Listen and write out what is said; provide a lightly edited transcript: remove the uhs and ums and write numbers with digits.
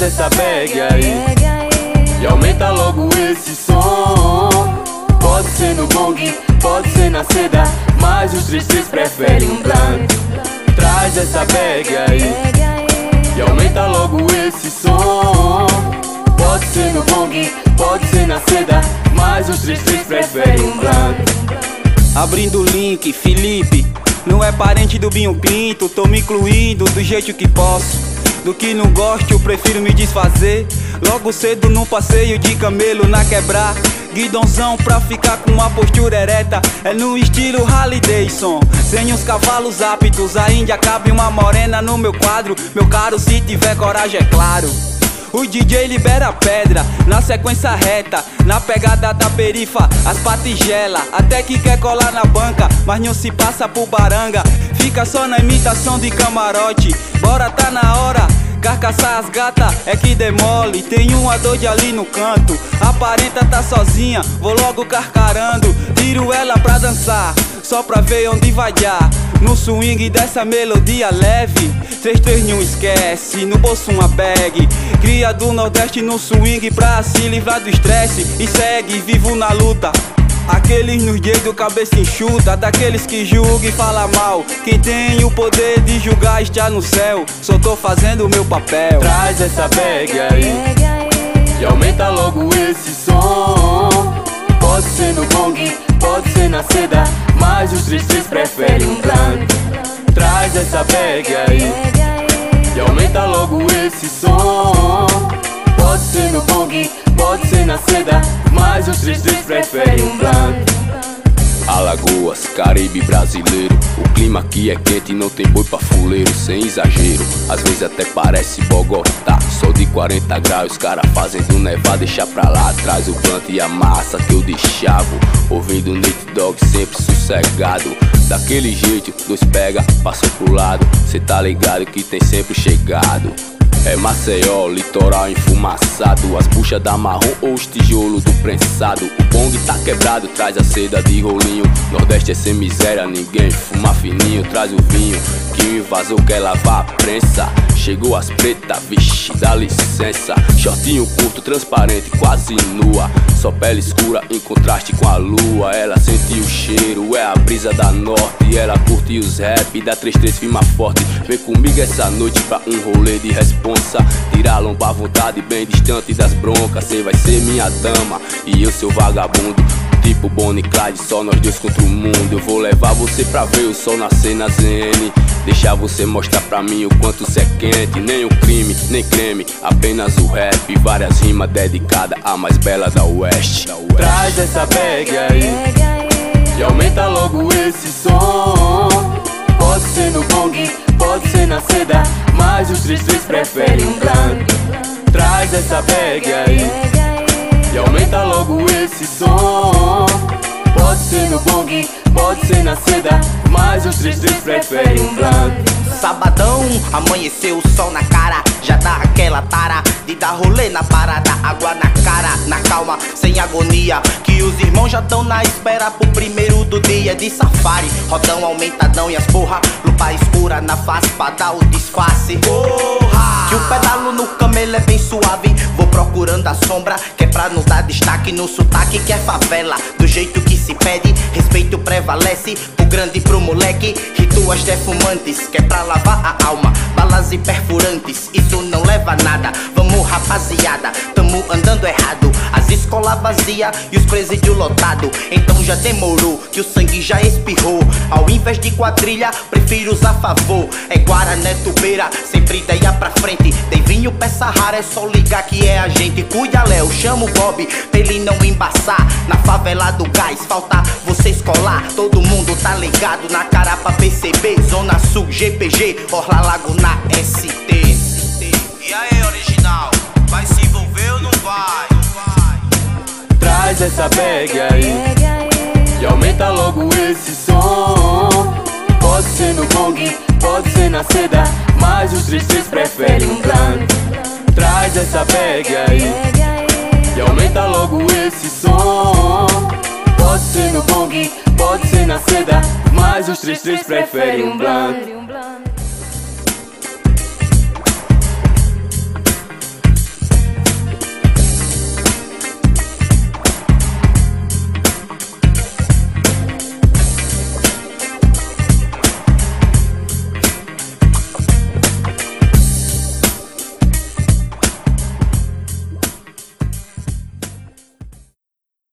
essa bag aí e aumenta logo esse som. Pode ser no bong, pode ser na seda, mas os tristes preferem um blunt. Traz essa bag aí e aumenta logo esse som. Pode ser no bong, pode ser na seda, mas os tristes preferem um blunt. Abrindo o link, Felipe, não é parente do Binho Pinto. Tô me incluindo do jeito que posso. Do que não gosto eu prefiro me desfazer. Logo cedo num passeio de camelo na quebrar, guidãozão pra ficar com uma postura ereta. É no estilo Harley Davidson, sem os cavalos aptos. A Índia cabe uma morena no meu quadro. Meu caro, se tiver coragem é claro. O DJ libera a pedra, na sequência reta, na pegada da perifa, as patigela, até que quer colar na banca, mas não se passa por baranga. Fica só na imitação de camarote, bora tá na hora, carcaçar as gata é que demole. Tem uma doide ali no canto, aparenta tá sozinha, vou logo carcarando. Tiro ela pra dançar, só pra ver onde vai dar. No swing dessa melodia leve, 3-3 não esquece, no bolso uma bag. Cria do Nordeste no swing pra se livrar do estresse. E segue vivo na luta, aqueles nos dedos cabeça enxuta, daqueles que julgam e falam mal. Quem tem o poder de julgar está no céu, só tô fazendo o meu papel. Traz essa bag aí e aumenta logo esse som. Pode ser no bong, pode ser na seda, mas os tristes preferem um blunt. Traz essa bag aí e aumenta logo esse som. Pode ser no bong, pode ser na seda, mas os tristes preferem um blunt. Alagoas, Caribe brasileiro, o clima aqui é quente e não tem boi pra fuleiro. Sem exagero, às vezes até parece Bogotá. Sol de 40 graus, os cara fazendo nevar, deixa pra lá. Traz o blunt e a massa que eu deixavo, ouvindo Nate Dogg sempre sossegado. Daquele jeito, dois pega, passou pro lado, cê tá ligado que tem sempre chegado. É Maceió, litoral enfumaçado, as buchas da marrom ou os tijolos do prensado. O bong tá quebrado, traz a seda de rolinho. Nordeste é sem miséria, ninguém fuma fininho. Traz o vinho que o invasor quer lavar a prensa. Chegou as pretas, vixe, dá licença. Shortinho curto, transparente, quase nua, só pele escura em contraste com a lua. Ela sente o cheiro, é a brisa da norte. Ela curte os rap, dá 3-3 firma forte. Vem comigo essa noite pra um rolê de responsa. Tira a lomba à vontade, bem distante das broncas. Cê vai ser minha dama e eu seu vagabundo, tipo Bonnie e Clyde, só nós dois contra o mundo. Eu vou levar você pra ver o sol nascer na ZN, deixar você mostrar pra mim o quanto cê é quente. Nem o crime, nem creme, apenas o rap. Várias rimas dedicadas à mais bela da Oeste. Traz essa bag aí e aumenta logo esse som. Pode ser no bong, pode ser na seda, mas os tristes preferem um blunt. Traz essa bag aí e aumenta logo esse som. Pode ser no bong, pode ser na seda, mas os tristes preferem um blunt. Sabadão, amanheceu, sol na cara, já dá aquela tara de dar rolê na parada. Água na cara, na calma, sem agonia, que os irmãos já tão na espera pro primeiro do dia de safari. Rodão aumentadão e as porra, lupa escura na face pra dar o disfarce. Porra! Que o pedalo no camelo é bem suave, vou procurando a sombra, que é pra não dar destaque no sotaque que é favela. Do jeito que se pede, respeito prevalece, pro grande e pro moleque. Rituais defumantes, que é pra lavar a alma, balas e perfurantes, isso não leva a nada. Vamos rapaziada, tamo andando errado, as escolas vazias e os presídios lotados. Então já demorou, que o sangue já espirrou. Ao invés de quadrilha, prefiro usar favor. É Guaraná, é tubeira, sempre ideia pra frente. Tem vinho, peça rara, é só ligar que é a gente. Cuida Léo, chama o Bob, pra ele não embaçar. Na favela do gás, falta você escolar. Todo mundo tá ligado na cara pra perceber. Zona Sul, GPG, Orla Lago na ST. E aí, original, vai se envolver ou não vai? Traz essa bag aí e aumenta logo esse som. Pode ser no bong, pode ser na seda, mas os tristes preferem um blunt. Traz essa bag aí e aumenta logo esse som. Pode ser no bong, pode ser na seda, mas os tristes preferem um blunt.